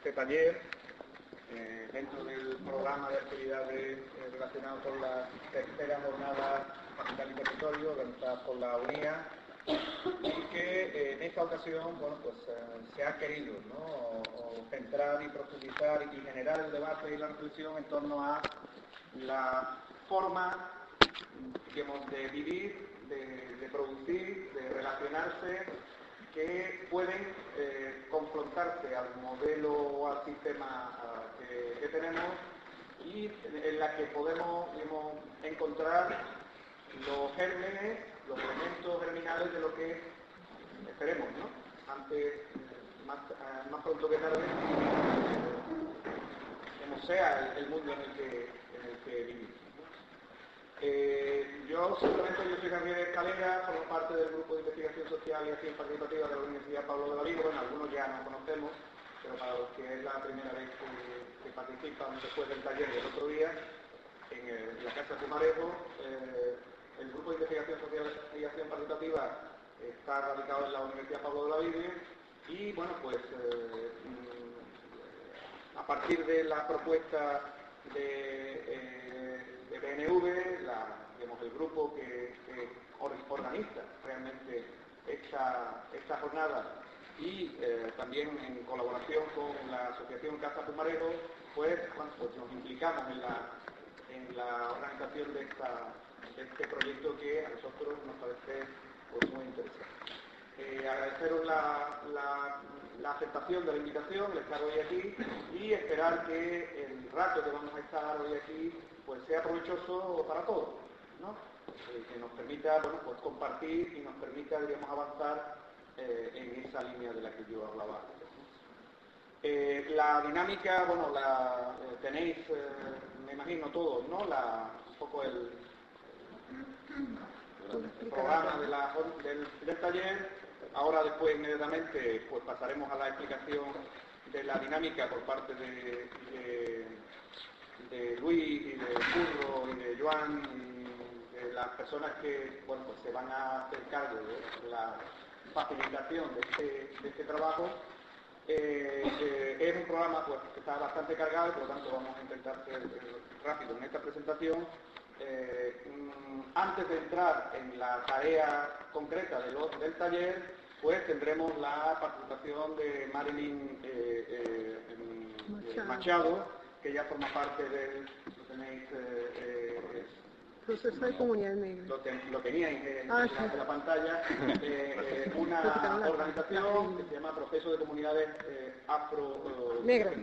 este taller dentro del programa de actividades relacionado con la tercera jornada Capital y Territorio organizada por la UNIA, y que en esta ocasión se ha querido, ¿no?, centrar y profundizar y generar el debate y la reflexión en torno a la forma, digamos, de vivir, de producir, de relacionarse, que pueden confrontarse al modelo o al sistema que tenemos, y en la que podemos, digamos, encontrar los gérmenes, los elementos germinales de lo que esperemos, ¿no?, antes, más pronto que tarde, como sea el mundo en el que vivimos. Yo soy Javier Escalera, formo parte del Grupo de Investigación Social y Acción Participativa de la Universidad Pablo de Olavide. Bueno, algunos ya nos conocemos, pero para los que es la primera vez que participan después del taller del otro día, en la Casa Pumarejo, el Grupo de Investigación Social y Acción Participativa está radicado en la Universidad Pablo de Olavide, y bueno, pues a partir de la propuesta de BNV, el grupo que organiza realmente esta jornada, y también en colaboración con la Asociación Casa Pumarejo, pues nos implicamos en la organización de este proyecto, que a nosotros nos parece pues muy interesante. Agradeceros la aceptación de la invitación, el estar hoy aquí, y esperar que el rato que vamos a estar hoy aquí pues sea provechoso para todos, ¿no? Que nos permita, bueno, pues compartir y nos permita, digamos, avanzar en esa línea de la que yo hablaba antes. La dinámica, bueno, la tenéis, me imagino todos, ¿no? Un poco el programa del taller. Ahora, después, inmediatamente, pues pasaremos a la explicación de la dinámica por parte de Luis y de Curro y de Joan, y de las personas que, bueno, pues se van a hacer cargo de la facilitación de este trabajo. Es un programa, pues, que está bastante cargado, y por lo tanto vamos a intentar ser rápido en esta presentación. Antes de entrar en la tarea concreta del taller, pues tendremos la participación de Marilyn Machado, que ya forma parte lo tenéis, Proceso de Comunidad Negra. Lo teníais en la pantalla, una organización que se llama Proceso de Comunidades Negras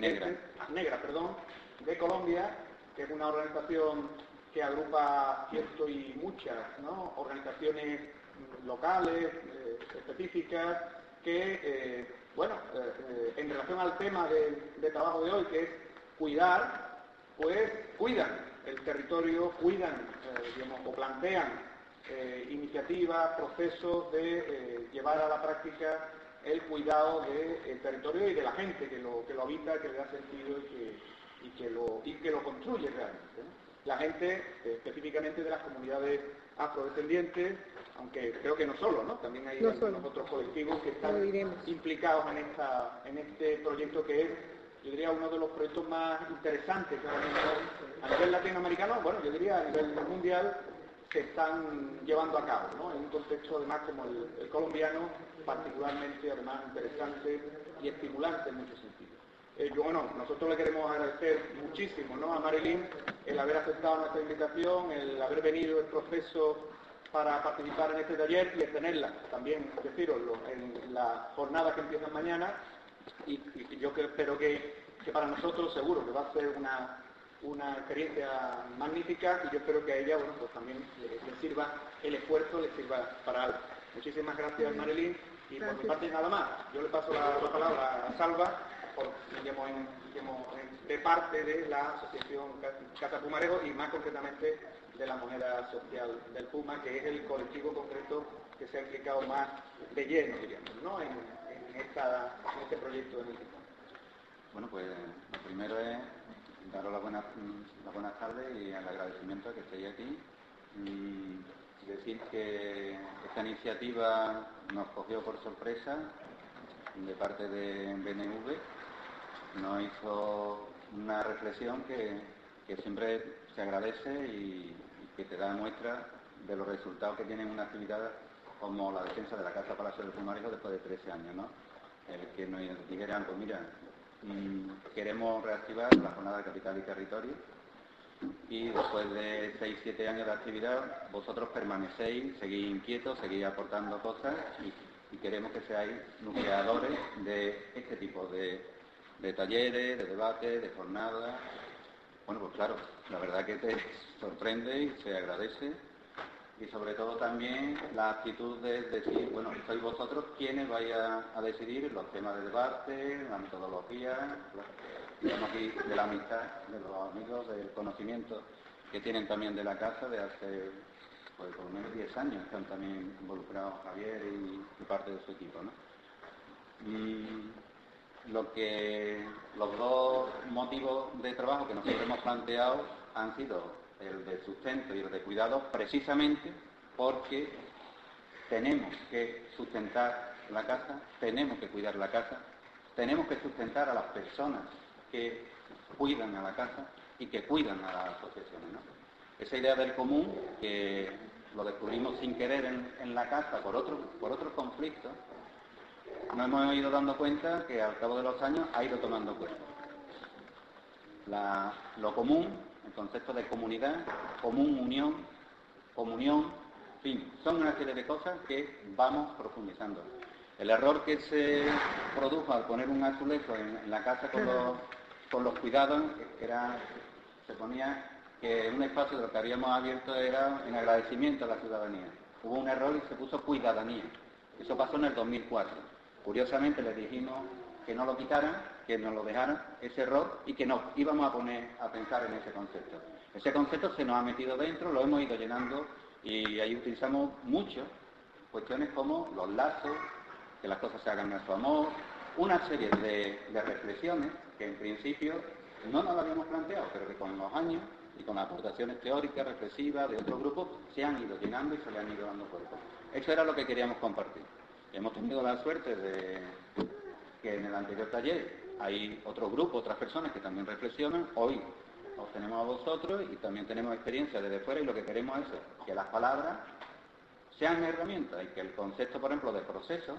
de Colombia, que es una organización que agrupa cientos y muchas, ¿no?, organizaciones locales, específicas, que, en relación al tema de trabajo de hoy, que es cuidar, pues cuidan el territorio, cuidan, o plantean iniciativas, procesos de llevar a la práctica el cuidado del territorio y de la gente que lo habita, que le da sentido y que lo construye realmente, ¿no? La gente, específicamente de las comunidades afrodescendientes, aunque creo que no solo, ¿no? También hay algunos otros colectivos que están implicados en este proyecto, que es, yo diría, uno de los proyectos más interesantes que ahora mismo a nivel latinoamericano, bueno, yo diría a nivel mundial, se están llevando a cabo, ¿no? En un contexto además como el colombiano, particularmente además interesante y estimulante en muchos sentidos. Nosotros le queremos agradecer muchísimo, ¿no?, a Marilyn el haber aceptado nuestra invitación, el haber venido el proceso para participar en este taller y el tenerla también, deciroslo, en la jornada que empieza mañana, y yo espero que para nosotros seguro que va a ser una experiencia magnífica, y yo espero que a ella, bueno, pues también le sirva el esfuerzo, le sirva para algo. Muchísimas gracias, Marilyn, y por mi parte nada más. Yo le paso la palabra a Salva, de parte de la Asociación Casa Pumarejo, y más concretamente de la Moneda Social del Puma, que es el colectivo concreto que se ha implicado más de lleno, diríamos, ¿no?, en este proyecto en el que estamos. Bueno, pues lo primero es daros las buenas tardes y el agradecimiento a que estéis aquí, y decir que esta iniciativa nos cogió por sorpresa de parte de BNV, nos hizo una reflexión que siempre se agradece y que te da muestra de los resultados que tiene una actividad como la defensa de la Casa Palacio del Fumarijo después de 13 años, ¿no? El que nos dijeran, pues mira, queremos reactivar la jornada de capital y territorio y después de 6-7 años de actividad vosotros permanecéis, seguís inquietos, seguís aportando cosas y queremos que seáis nucleadores de este tipo de talleres, de debates, de jornadas. Bueno, pues claro, la verdad que te sorprende y se agradece. Y sobre todo también la actitud de decir, bueno, sois vosotros quienes vais a decidir los temas de debate, la metodología, digamos aquí de la amistad, de los amigos, del conocimiento que tienen también de la casa de hace, pues por lo menos 10 años, están también involucrados Javier y parte de su equipo, ¿no? Los dos motivos de trabajo que nosotros hemos planteado han sido el de sustento y el de cuidado, precisamente porque tenemos que sustentar la casa, tenemos que cuidar la casa, tenemos que sustentar a las personas que cuidan a la casa y que cuidan a las asociaciones, ¿no? Esa idea del común, que lo descubrimos sin querer en la casa por otros conflictos, nos hemos ido dando cuenta que al cabo de los años ha ido tomando cuenta. Lo común, el concepto de comunidad, común, unión, comunión, en fin, son una serie de cosas que vamos profundizando. El error que se produjo al poner un azulejo en la casa con los cuidados se ponía que un espacio de lo que habíamos abierto era en agradecimiento a la ciudadanía. Hubo un error y se puso cuidadanía. Eso pasó en el 2004. Curiosamente les dijimos que no lo quitaran, que nos lo dejaran, ese error, y que nos íbamos a poner a pensar en ese concepto. Ese concepto se nos ha metido dentro, lo hemos ido llenando y ahí utilizamos mucho cuestiones como los lazos, que las cosas se hagan a su amor, una serie de reflexiones que en principio no nos las habíamos planteado, pero que con los años y con las aportaciones teóricas, reflexivas de otros grupos, se han ido llenando y se le han ido dando cuerpo. Eso era lo que queríamos compartir. Hemos tenido la suerte de que en el anterior taller hay otro grupo, otras personas que también reflexionan. Hoy os tenemos a vosotros y también tenemos experiencia desde fuera y lo que queremos es que las palabras sean herramientas y que el concepto, por ejemplo, de proceso,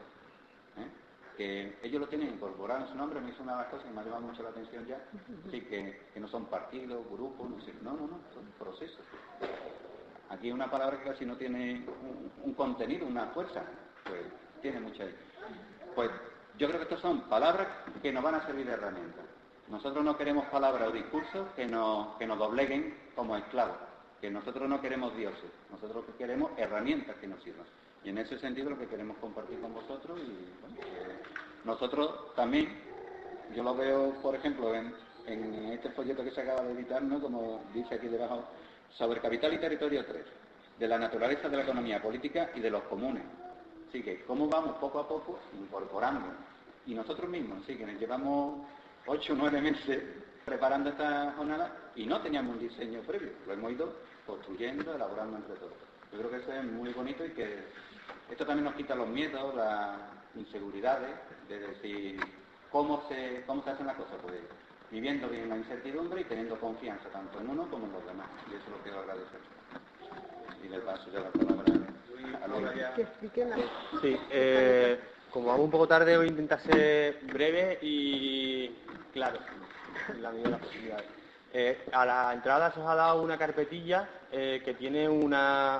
que ellos lo tienen incorporado en su nombre, me hizo una de las cosas que me ha llamado mucho la atención ya, así que no son partidos, grupos, no, son procesos. Aquí una palabra que casi no tiene un contenido, una fuerza, pues tiene mucha ahí. Pues yo creo que estas son palabras que nos van a servir de herramienta. Nosotros no queremos palabras o discursos que nos dobleguen como esclavos, que nosotros no queremos dioses, nosotros lo que queremos herramientas que nos sirvan. Y en ese sentido lo que queremos compartir con vosotros y bueno, nosotros también, yo lo veo, por ejemplo, en este folleto que se acaba de editar, ¿no? Como dice aquí debajo, sobre capital y territorio 3, de la naturaleza de la economía política y de los comunes. Así que cómo vamos poco a poco incorporando. Y nosotros mismos, sí, que nos llevamos 8 o 9 meses preparando esta jornada y no teníamos un diseño previo, lo hemos ido construyendo, elaborando entre todos. Yo creo que eso es muy bonito y que esto también nos quita los miedos, las inseguridades, de decir cómo se hacen las cosas, pues viviendo bien la incertidumbre y teniendo confianza tanto en uno como en los demás. Y eso es lo que os agradezco. Y le paso ya la palabra a Luis. Sí, como vamos un poco tarde, voy a intentar ser breve y claro, en la medida de las posibilidades. A la entrada se os ha dado una carpetilla que tiene una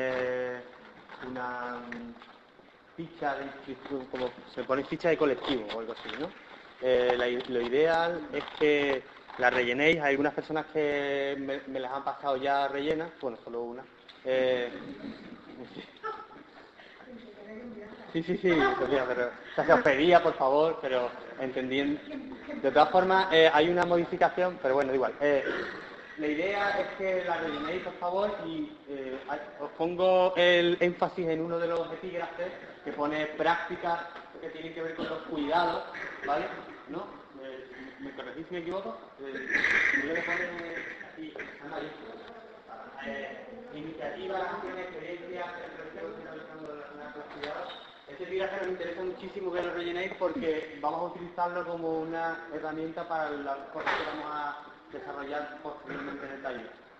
ficha de inscripción, como se pone ficha de colectivo o algo así, ¿no? Lo ideal es que la rellenéis. Hay algunas personas que me las han pasado ya rellenas, bueno, solo una. Sí, Sofía, pero se os pedía, por favor, pero entendiendo. De todas formas, hay una modificación, pero bueno, da igual. La idea es que la rellenéis, por favor, y os pongo el énfasis en uno de los epígrafes que pone prácticas que tienen que ver con los cuidados, ¿vale? ¿No? ¿Me corregís si me equivoco? Yo le pone aquí, iniciativas, acciones, experiencias, realizando los cuidados Este epígrafe nos interesa muchísimo que lo rellenéis porque vamos a utilizarlo como una herramienta para las cosas que vamos a desarrollar posteriormente en el taller.